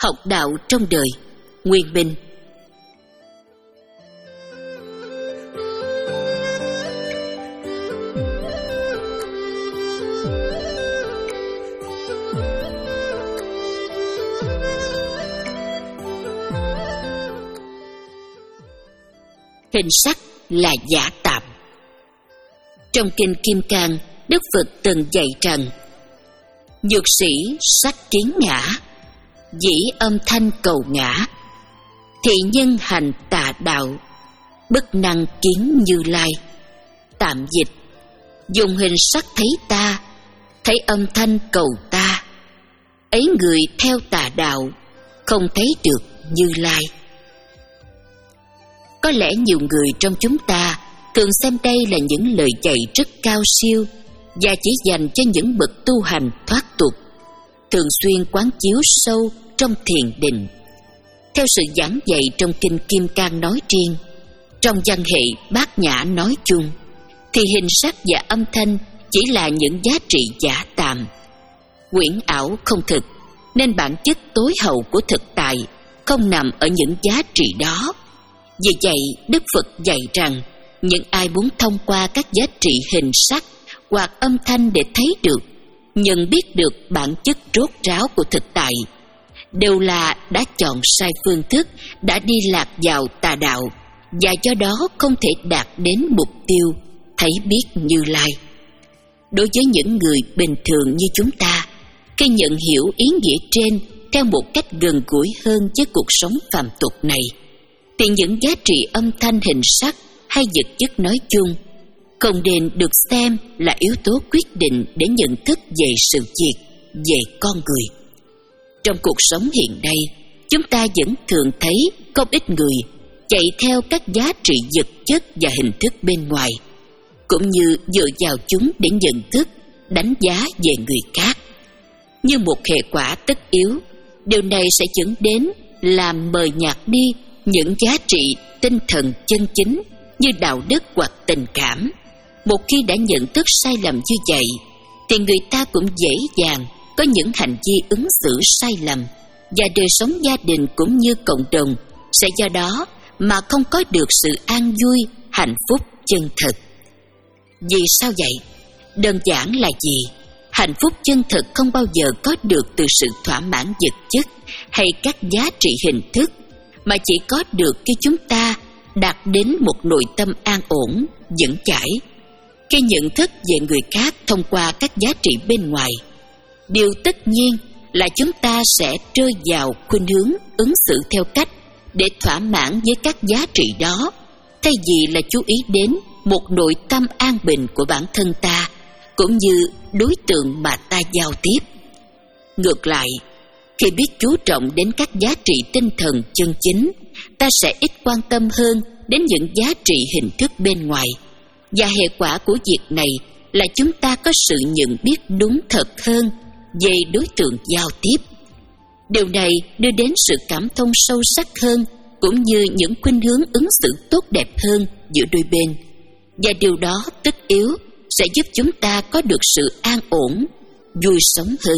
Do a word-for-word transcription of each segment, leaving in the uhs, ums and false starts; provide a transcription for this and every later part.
Học đạo trong đời. Nguyên Minh. Hình sắc là giả tạm. Trong kinh Kim Cang, Đức Phật từng dạy rằng: nhược sĩ sắc kiến ngã, dĩ âm thanh cầu ngã, thị nhân hành tà đạo, bất năng kiến Như Lai. Tạm dịch: dùng hình sắc thấy ta, thấy âm thanh cầu ta, ấy người theo tà đạo, không thấy được Như Lai. Có lẽ nhiều người trong chúng ta thường xem đây là những lời dạy rất cao siêu và chỉ dành cho những bậc tu hành thoát tục, thường xuyên quán chiếu sâu trong thiền định. Theo sự giảng dạy trong kinh Kim Cang nói riêng, trong văn hệ Bát Nhã nói chung, thì hình sắc và âm thanh chỉ là những giá trị giả tạm, quyển ảo không thực, nên bản chất tối hậu của thực tại không nằm ở những giá trị đó. Vì vậy, Đức Phật dạy rằng những ai muốn thông qua các giá trị hình sắc hoặc âm thanh để thấy được, nhận biết được bản chất rốt ráo của thực tại, đều là đã chọn sai phương thức, đã đi lạc vào tà đạo, và do đó không thể đạt đến mục tiêu thấy biết Như Lai. Đối với những người bình thường như chúng ta, khi nhận hiểu ý nghĩa trên theo một cách gần gũi hơn với cuộc sống phàm tục này, thì những giá trị âm thanh hình sắc hay vật chất nói chung không nên được xem là yếu tố quyết định để nhận thức về sự việc, về con người. Trong cuộc sống hiện nay, chúng ta vẫn thường thấy không ít người chạy theo các giá trị vật chất và hình thức bên ngoài, cũng như dựa vào chúng để nhận thức, đánh giá về người khác. Như một hệ quả tất yếu, điều này sẽ dẫn đến làm mờ nhạt đi những giá trị tinh thần chân chính như đạo đức hoặc tình cảm. Một khi đã nhận thức sai lầm như vậy, thì người ta cũng dễ dàng có những hành vi ứng xử sai lầm, và đời sống gia đình cũng như cộng đồng sẽ do đó mà không có được sự an vui, hạnh phúc chân thật. Vì sao vậy? Đơn giản là gì? Hạnh phúc chân thật không bao giờ có được từ sự thỏa mãn vật chất hay các giá trị hình thức, mà chỉ có được khi chúng ta đạt đến một nội tâm an ổn, vững chãi. Khi nhận thức về người khác thông qua các giá trị bên ngoài, điều tất nhiên là chúng ta sẽ rơi vào khuynh hướng ứng xử theo cách để thỏa mãn với các giá trị đó, thay vì là chú ý đến một nội tâm an bình của bản thân ta, cũng như đối tượng mà ta giao tiếp. Ngược lại, khi biết chú trọng đến các giá trị tinh thần chân chính, ta sẽ ít quan tâm hơn đến những giá trị hình thức bên ngoài, và hệ quả của việc này là chúng ta có sự nhận biết đúng thật hơn về đối tượng giao tiếp. Điều này đưa đến sự cảm thông sâu sắc hơn, cũng như những khuynh hướng ứng xử tốt đẹp hơn giữa đôi bên, và điều đó tất yếu sẽ giúp chúng ta có được sự an ổn, vui sống hơn.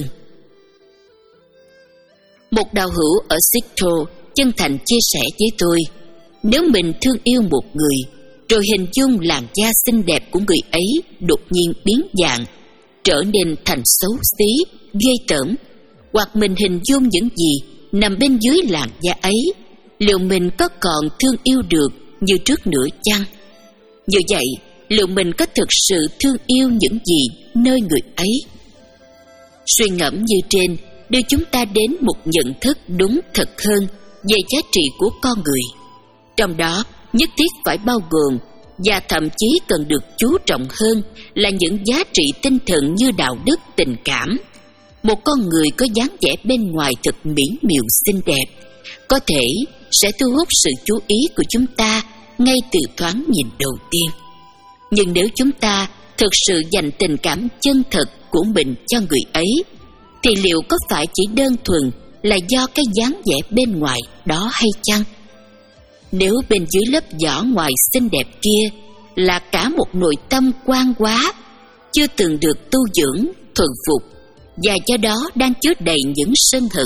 Một đạo hữu ở Seattle chân thành chia sẻ với tôi, nếu mình thương yêu một người, rồi hình dung làn da xinh đẹp của người ấy đột nhiên biến dạng, trở nên thành xấu xí, ghê tởm, hoặc mình hình dung những gì nằm bên dưới làn da ấy, liệu mình có còn thương yêu được như trước nữa chăng? Như vậy, liệu mình có thực sự thương yêu những gì nơi người ấy? Suy ngẫm như trên đưa chúng ta đến một nhận thức đúng thật hơn về giá trị của con người. Trong đó, nhất thiết phải bao gồm và thậm chí cần được chú trọng hơn là những giá trị tinh thần như đạo đức, tình cảm. Một con người có dáng vẻ bên ngoài thật mỹ miều xinh đẹp, có thể sẽ thu hút sự chú ý của chúng ta ngay từ thoáng nhìn đầu tiên. Nhưng nếu chúng ta thực sự dành tình cảm chân thật của mình cho người ấy, thì liệu có phải chỉ đơn thuần là do cái dáng vẻ bên ngoài đó hay chăng? Nếu bên dưới lớp vỏ ngoài xinh đẹp kia là cả một nội tâm quan quá, chưa từng được tu dưỡng, thuần phục, và do đó đang chứa đầy những sân hận,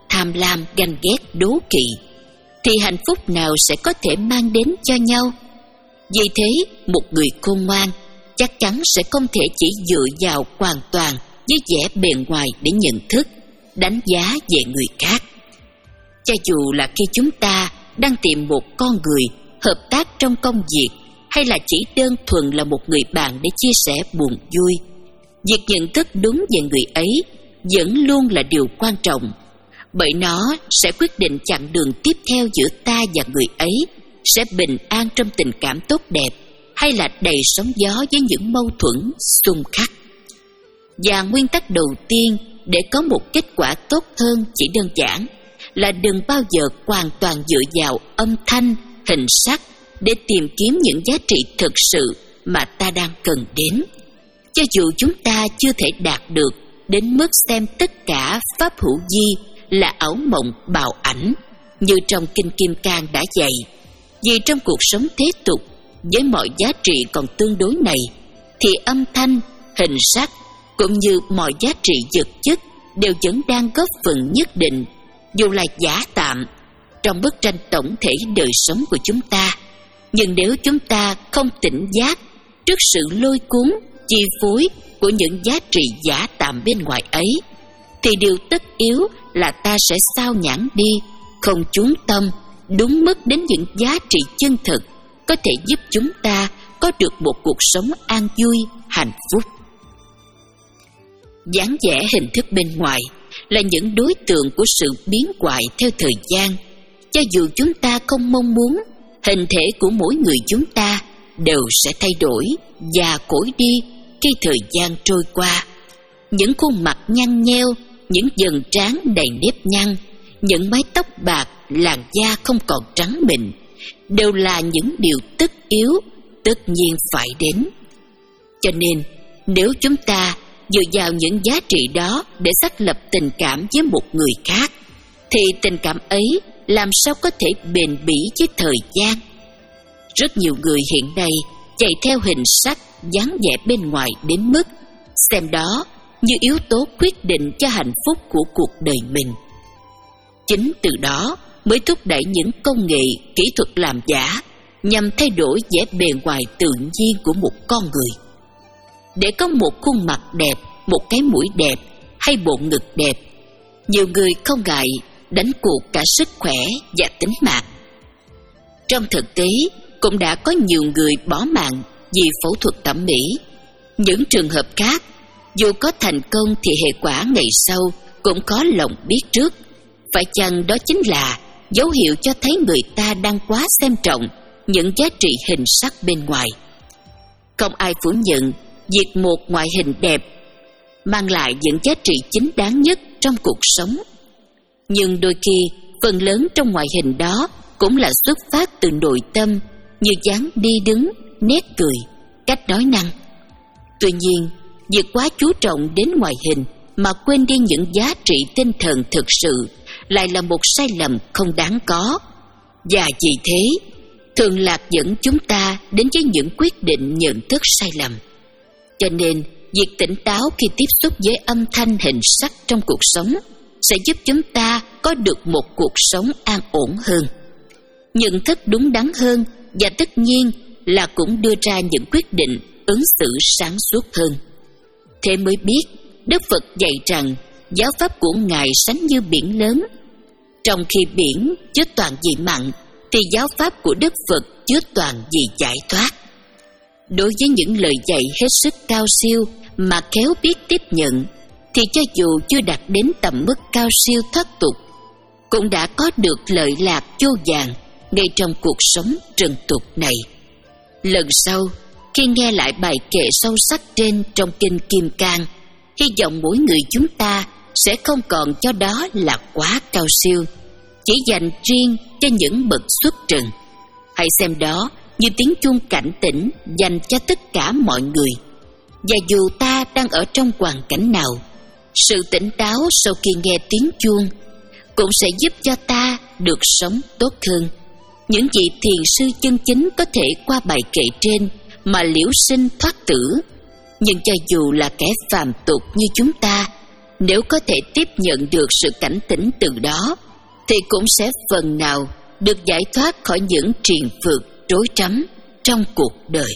tham lam, ganh ghét, đố kỵ, thì hạnh phúc nào sẽ có thể mang đến cho nhau? Vì thế, một người khôn ngoan chắc chắn sẽ không thể chỉ dựa vào hoàn toàn với vẻ bề ngoài để nhận thức, đánh giá về người khác. Cho dù là khi chúng ta đang tìm một con người hợp tác trong công việc, hay là chỉ đơn thuần là một người bạn để chia sẻ buồn vui, việc nhận thức đúng về người ấy vẫn luôn là điều quan trọng, bởi nó sẽ quyết định chặng đường tiếp theo giữa ta và người ấy sẽ bình an trong tình cảm tốt đẹp, hay là đầy sóng gió với những mâu thuẫn xung khắc. Và nguyên tắc đầu tiên để có một kết quả tốt hơn chỉ đơn giản là đừng bao giờ hoàn toàn dựa vào âm thanh, hình sắc để tìm kiếm những giá trị thực sự mà ta đang cần đến. Cho dù chúng ta chưa thể đạt được đến mức xem tất cả pháp hữu vi là ảo mộng bào ảnh như trong Kinh Kim Cang đã dạy, vì trong cuộc sống thế tục với mọi giá trị còn tương đối này, thì âm thanh, hình sắc cũng như mọi giá trị vật chất đều vẫn đang góp phần nhất định, dù là giả tạm, trong bức tranh tổng thể đời sống của chúng ta. Nhưng nếu chúng ta không tỉnh giác trước sự lôi cuốn, chi phối của những giá trị giả tạm bên ngoài ấy, thì điều tất yếu là ta sẽ sao nhãng đi, không chú tâm đúng mức đến những giá trị chân thực có thể giúp chúng ta có được một cuộc sống an vui, hạnh phúc. Dáng vẻ hình thức bên ngoài là những đối tượng của sự biến hoại theo thời gian. Cho dù chúng ta không mong muốn, hình thể của mỗi người chúng ta đều sẽ thay đổi, già cỗi đi khi thời gian trôi qua. Những khuôn mặt nhăn nheo, những dần trán đầy nếp nhăn, những mái tóc bạc, làn da không còn trắng mịn, đều là những điều tất yếu, tất nhiên phải đến. Cho nên, nếu chúng ta dựa vào những giá trị đó để xác lập tình cảm với một người khác, thì tình cảm ấy làm sao có thể bền bỉ với thời gian? Rất nhiều người hiện nay chạy theo hình sắc, dáng vẻ bên ngoài đến mức xem đó như yếu tố quyết định cho hạnh phúc của cuộc đời mình. Chính từ đó mới thúc đẩy những công nghệ, kỹ thuật làm giả nhằm thay đổi vẻ bề ngoài tự nhiên của một con người. Để có một khuôn mặt đẹp, một cái mũi đẹp hay bộ ngực đẹp, nhiều người không ngại đánh cuộc cả sức khỏe và tính mạng. Trong thực tế, cũng đã có nhiều người bỏ mạng vì phẫu thuật thẩm mỹ. Những trường hợp khác, dù có thành công thì hệ quả ngày sau cũng có lòng biết trước. Phải chăng đó chính là dấu hiệu cho thấy người ta đang quá xem trọng những giá trị hình sắc bên ngoài? Không ai phủ nhận việc một ngoại hình đẹp mang lại những giá trị chính đáng nhất trong cuộc sống. Nhưng đôi khi, phần lớn trong ngoại hình đó cũng là xuất phát từ nội tâm, như dáng đi đứng, nét cười, cách nói năng. Tuy nhiên, việc quá chú trọng đến ngoại hình mà quên đi những giá trị tinh thần thực sự lại là một sai lầm không đáng có. Và vì thế, thường lạc dẫn chúng ta đến với những quyết định nhận thức sai lầm. Cho nên, việc tỉnh táo khi tiếp xúc với âm thanh hình sắc trong cuộc sống sẽ giúp chúng ta có được một cuộc sống an ổn hơn, nhận thức đúng đắn hơn, và tất nhiên là cũng đưa ra những quyết định ứng xử sáng suốt hơn. Thế mới biết Đức Phật dạy rằng giáo pháp của Ngài sánh như biển lớn. Trong khi biển chứa toàn vị mặn, thì giáo pháp của Đức Phật chứa toàn vị giải thoát. Đối với những lời dạy hết sức cao siêu mà khéo biết tiếp nhận, thì cho dù chưa đạt đến tầm mức cao siêu thoát tục, cũng đã có được lợi lạc vô vàn ngay trong cuộc sống trần tục này. Lần sau, khi nghe lại bài kệ sâu sắc trên trong Kinh Kim Cang, hy vọng mỗi người chúng ta sẽ không còn cho đó là quá cao siêu, chỉ dành riêng cho những bậc xuất trần. Hãy xem đó như tiếng chuông cảnh tỉnh dành cho tất cả mọi người. Và dù ta đang ở trong hoàn cảnh nào, sự tỉnh táo sau khi nghe tiếng chuông cũng sẽ giúp cho ta được sống tốt hơn. Những vị thiền sư chân chính có thể qua bài kệ trên mà liễu sinh thoát tử. Nhưng cho dù là kẻ phàm tục như chúng ta, nếu có thể tiếp nhận được sự cảnh tỉnh từ đó, thì cũng sẽ phần nào được giải thoát khỏi những triền phược rối rắm trong cuộc đời.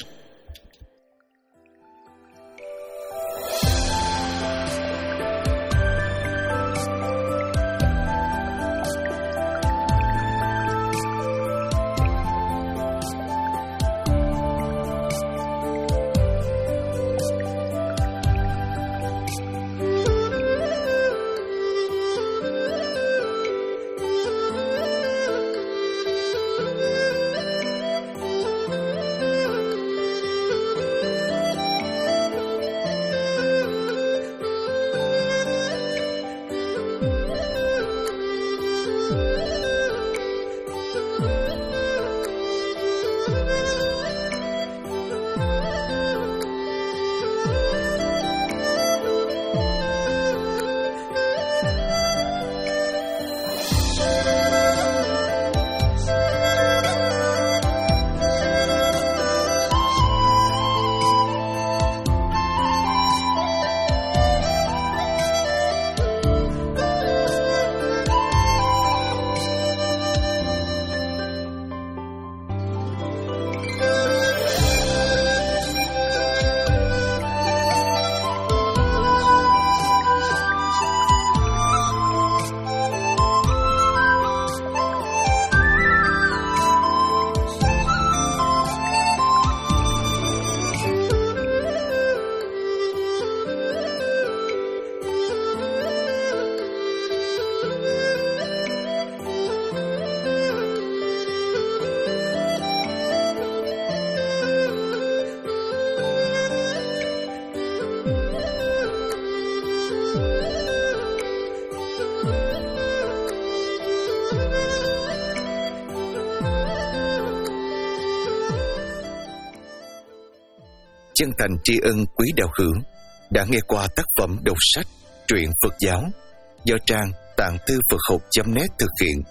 Chân thành tri ân quý đạo hữu đã nghe qua tác phẩm đọc sách truyện Phật giáo do trang tạng thư Phật học chấm net thực hiện.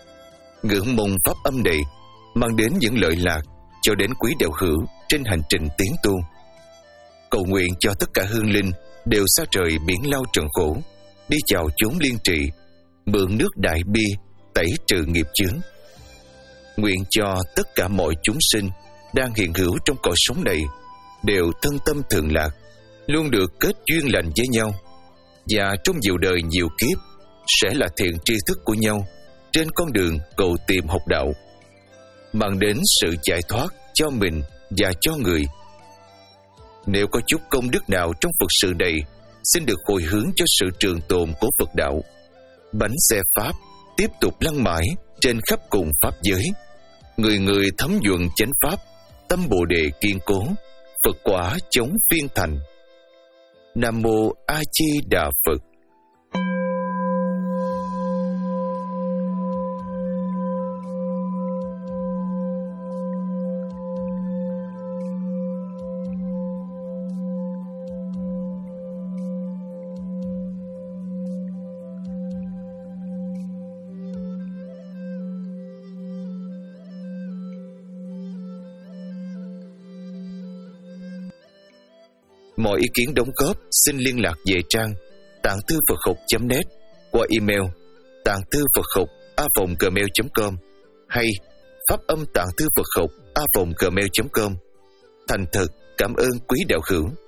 Ngưỡng mong pháp âm này mang đến những lợi lạc cho đến quý đạo hữu trên hành trình tiến tu. Cầu nguyện cho tất cả hương linh đều xa trời biển lao trần khổ, đi chào chốn liên trị, mượn nước đại bi tẩy trừ nghiệp chướng. Nguyện cho tất cả mọi chúng sinh đang hiện hữu trong cõi sống này đều thân tâm thường lạc, luôn được kết duyên lành với nhau, và trong nhiều đời nhiều kiếp sẽ là thiện tri thức của nhau trên con đường cầu tìm học đạo, mang đến sự giải thoát cho mình và cho người. Nếu có chút công đức nào trong Phật sự này, xin được hồi hướng cho sự trường tồn của Phật đạo. Bánh xe Pháp tiếp tục lăn mãi trên khắp cùng Pháp giới, người người thấm nhuận chánh Pháp, tâm Bồ Đề kiên cố, Phật quả chống phiên thành. Nam Mô A Di Đà Phật. Mọi ý kiến đóng góp xin liên lạc về trang tạng thư Phật học chấm net qua email tạng thư Phật học a vòng gmail chấm com hay pháp âm tạng thư Phật học a vòng gmail chấm com. Thành thật cảm ơn quý đạo hữu.